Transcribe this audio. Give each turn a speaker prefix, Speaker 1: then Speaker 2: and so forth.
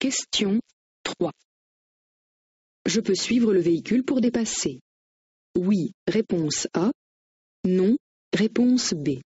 Speaker 1: Question 3. Je peux suivre le véhicule pour dépasser. Oui, réponse A. Non, réponse B.